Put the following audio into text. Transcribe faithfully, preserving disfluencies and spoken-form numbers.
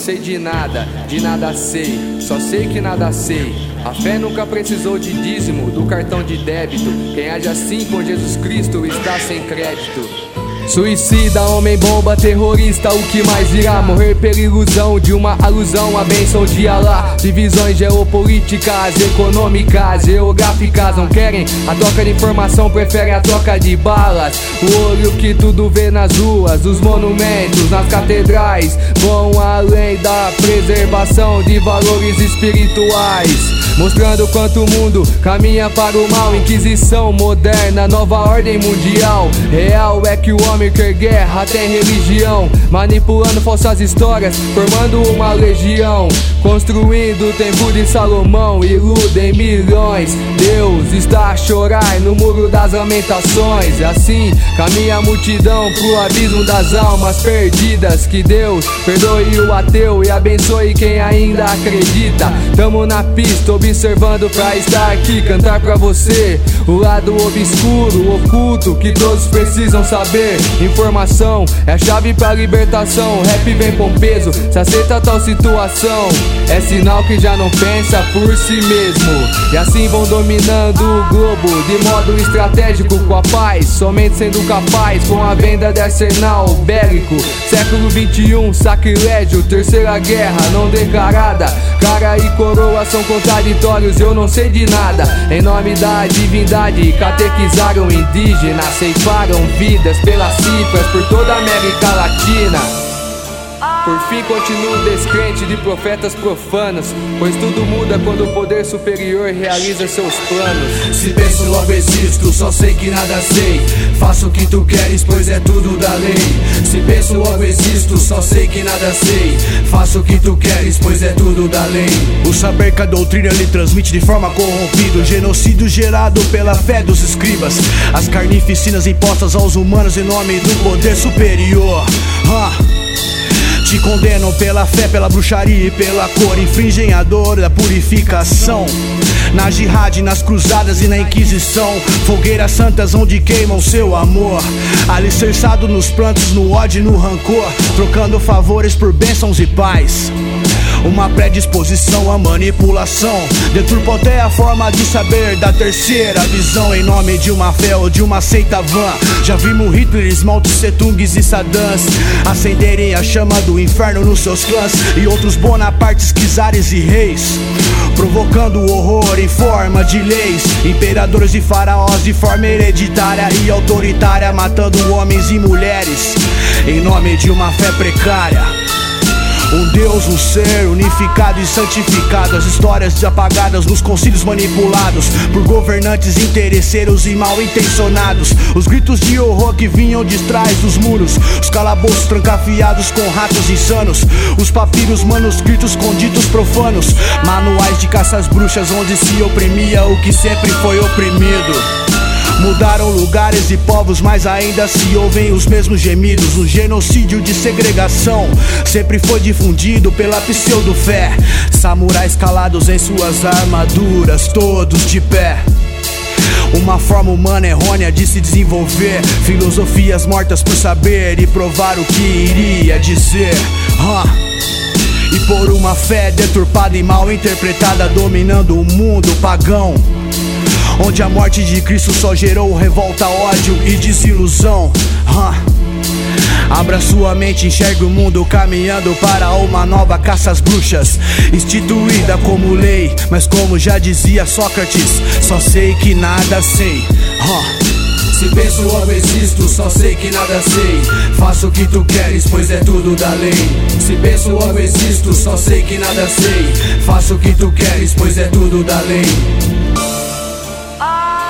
sei de nada, de nada sei, só sei que nada sei. A fé nunca precisou de dízimo, do cartão de débito. Quem age assim com Jesus Cristo está sem crédito. Suicida, homem bomba, terrorista, o que mais irá? Morrer pela ilusão de uma alusão à bênção de Alá. Divisões geopolíticas, econômicas, geográficas não querem a troca de informação, preferem a troca de balas. O olho que tudo vê nas ruas, os monumentos, nas catedrais, vão além da preservação de valores espirituais, mostrando quanto o mundo caminha para o mal. Inquisição moderna, nova ordem mundial. Real é que o homem quer guerra, tem religião, manipulando falsas histórias, formando uma legião, construindo o templo de Salomão, iludem milhões. Deus está a chorar no muro das lamentações. E assim caminha a multidão pro abismo das almas perdidas. Que Deus perdoe o ateu e abençoe quem ainda acredita. Tamo na pista observando pra estar aqui, cantar pra você o lado obscuro, oculto, que todos precisam saber. Informação é a chave pra libertação. Rap vem com peso, se aceita tal situação, é sinal que já não pensa por si mesmo. E assim vão dominando o globo de modo estratégico, com a paz somente sendo capaz, com a venda de arsenal bélico. Século vinte e um, sacrilégio, terceira guerra não declarada. Cara e coroa são contraditórios, eu não sei de nada. Em nome da divindade, catequizaram indígenas, ceifaram vidas pelas cifras por toda a América Latina. Por fim continuo descrente de profetas profanos, pois tudo muda quando o poder superior realiza seus planos. Se penso logo existo, só sei que nada sei, faço o que tu queres, pois é tudo da lei. Se penso logo existo, só sei que nada sei, faço o que tu queres, pois é tudo da lei. O saber que a doutrina lhe transmite de forma corrompida, o genocídio gerado pela fé dos escribas, as carnificinas impostas aos humanos em nome do poder superior. uh. Te condenam pela fé, pela bruxaria e pela cor, infringem a dor da purificação. Na jihad, nas cruzadas e na inquisição, fogueiras santas onde queimam seu amor, alicerçado nos prantos, no ódio e no rancor, trocando favores por bênçãos e paz. Uma predisposição à manipulação, deturpa até a forma de saber da terceira visão, em nome de uma fé ou de uma seita vã. Já vimos Hitlers, Mao Tse Tungs e Saddams acenderem a chama do inferno nos seus clãs, e outros Bonapartes, czares e reis, provocando o horror em forma de leis. Imperadores e faraós de forma hereditária e autoritária, matando homens e mulheres em nome de uma fé precária. Um Deus, um ser unificado e santificado, as histórias desapagadas nos concílios manipulados por governantes interesseiros e mal intencionados. Os gritos de horror que vinham de trás dos muros, os calabouços trancafiados com ratos insanos, os papiros manuscritos com ditos profanos, manuais de caça às bruxas onde se oprimia o que sempre foi oprimido. Mudaram lugares e povos, mas ainda se ouvem os mesmos gemidos. Um genocídio de segregação sempre foi difundido pela pseudo-fé. Samurais calados em suas armaduras, todos de pé. Uma forma humana errônea de se desenvolver, filosofias mortas por saber e provar o que iria dizer. uh. E por uma fé deturpada e mal interpretada, dominando o mundo pagão, onde a morte de Cristo só gerou revolta, ódio e desilusão. uh. Abra sua mente, enxergue o mundo caminhando para uma nova caça às bruxas, instituída como lei, mas como já dizia Sócrates, só sei que nada sei. uh. Se penso logo existo, só sei que nada sei, faço o que tu queres, pois é tudo da lei. Se penso logo existo, só sei que nada sei, faço o que tu queres, pois é tudo da lei.